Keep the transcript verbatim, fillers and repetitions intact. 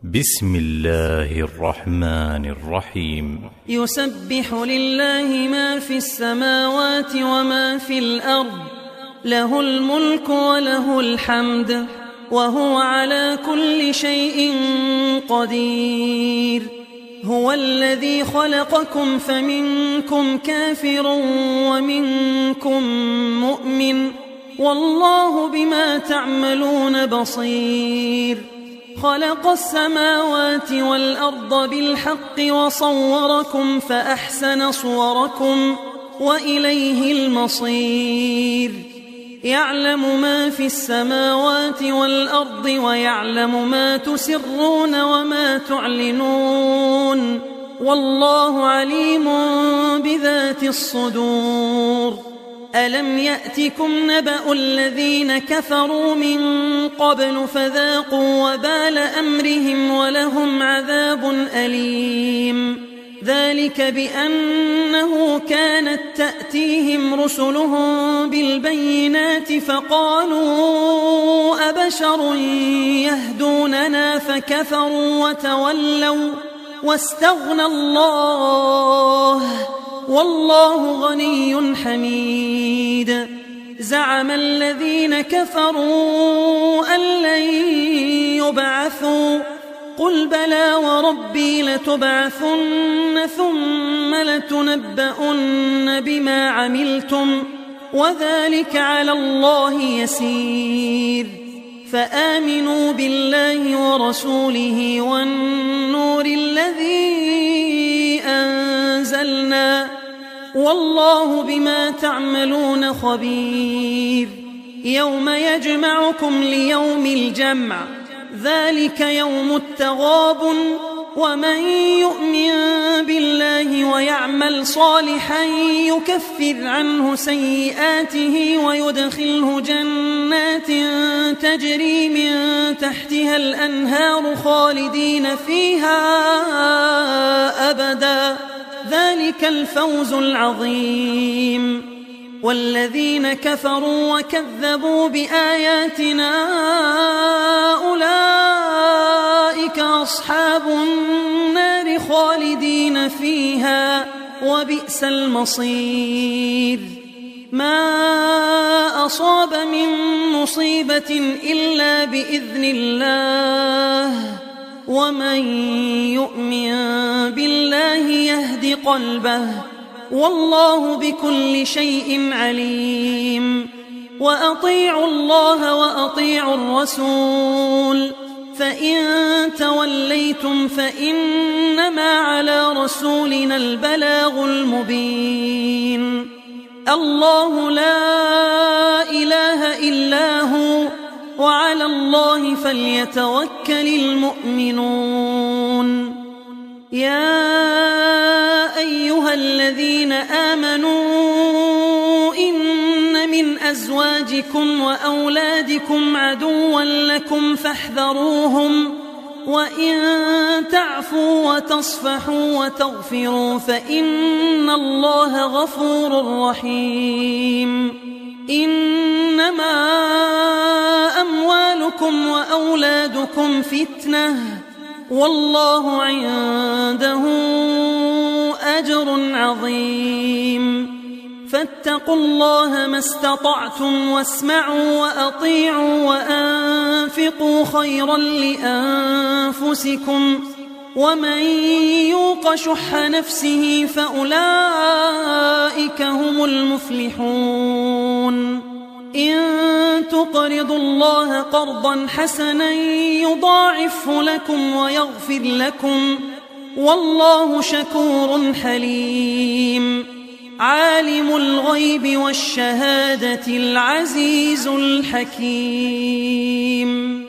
بسم الله الرحمن الرحيم. يسبح لله ما في السماوات وما في الأرض، له الملك وله الحمد، وهو على كل شيء قدير. هو الذي خلقكم فمنكم كافر ومنكم مؤمن، والله بما تعملون بصير. خلق السماوات والأرض بالحق وصوركم فأحسن صوركم وإليه المصير. يعلم ما في السماوات والأرض ويعلم ما تسرون وما تعلنون، والله عليم بذات الصدور. ألم يأتكم نبأ الذين كفروا من قبل فذاقوا وبال أمرهم ولهم عذاب أليم. ذلك بأنه كانت تأتيهم رسلهم بالبينات فقالوا أبشر يهدوننا فكفروا وتولوا واستغنى الله، والله غني حميد. زعم الذين كفروا أن لن يبعثوا، قل بلى وربي لتبعثن ثم لتنبؤن بما عملتم، وذلك على الله يسير. فآمنوا بالله ورسوله والنور الذي أنزلنا، والله بما تعملون خبير. يوم يجمعكم ليوم الجمع، ذلك يوم التغابن، ومن يؤمن بالله ويعمل صالحا يكفر عنه سيئاته ويدخله جنات تجري من تحتها الأنهار خالدين فيها أبدا، ذلك الفوز العظيم. والذين كفروا وكذبوا بآياتنا أولئك أصحاب النار خالدين فيها، وبئس المصير. ما أصاب من مصيبة إلا بإذن الله، ومن يؤمن بالله يهد قلبه، والله بكل شيء عليم. وأطيعوا الله وأطيعوا الرسول، فإن توليتم فإنما على رسولنا البلاغ المبين. الله لا إله إلا هو، وعلى الله فليتوكل المؤمنون. يا أيها الذين آمنوا إن من أزواجكم وأولادكم عدوا لكم فاحذروهم، وإن تعفوا وتصفحوا وتغفروا فإن الله غفور رحيم. إنما أموالكم وأولادكم فتنة، والله عنده أجر عظيم. فاتقوا الله ما استطعتم واسمعوا وأطيعوا وأنفقوا خيرا لأنفسكم، ومن يوق شح نفسه فأولئك هم المفلحون. إن تقرضوا الله قرضا حسنا يضاعفه لكم ويغفر لكم، والله شكور حليم. عالم الغيب والشهادة العزيز الحكيم.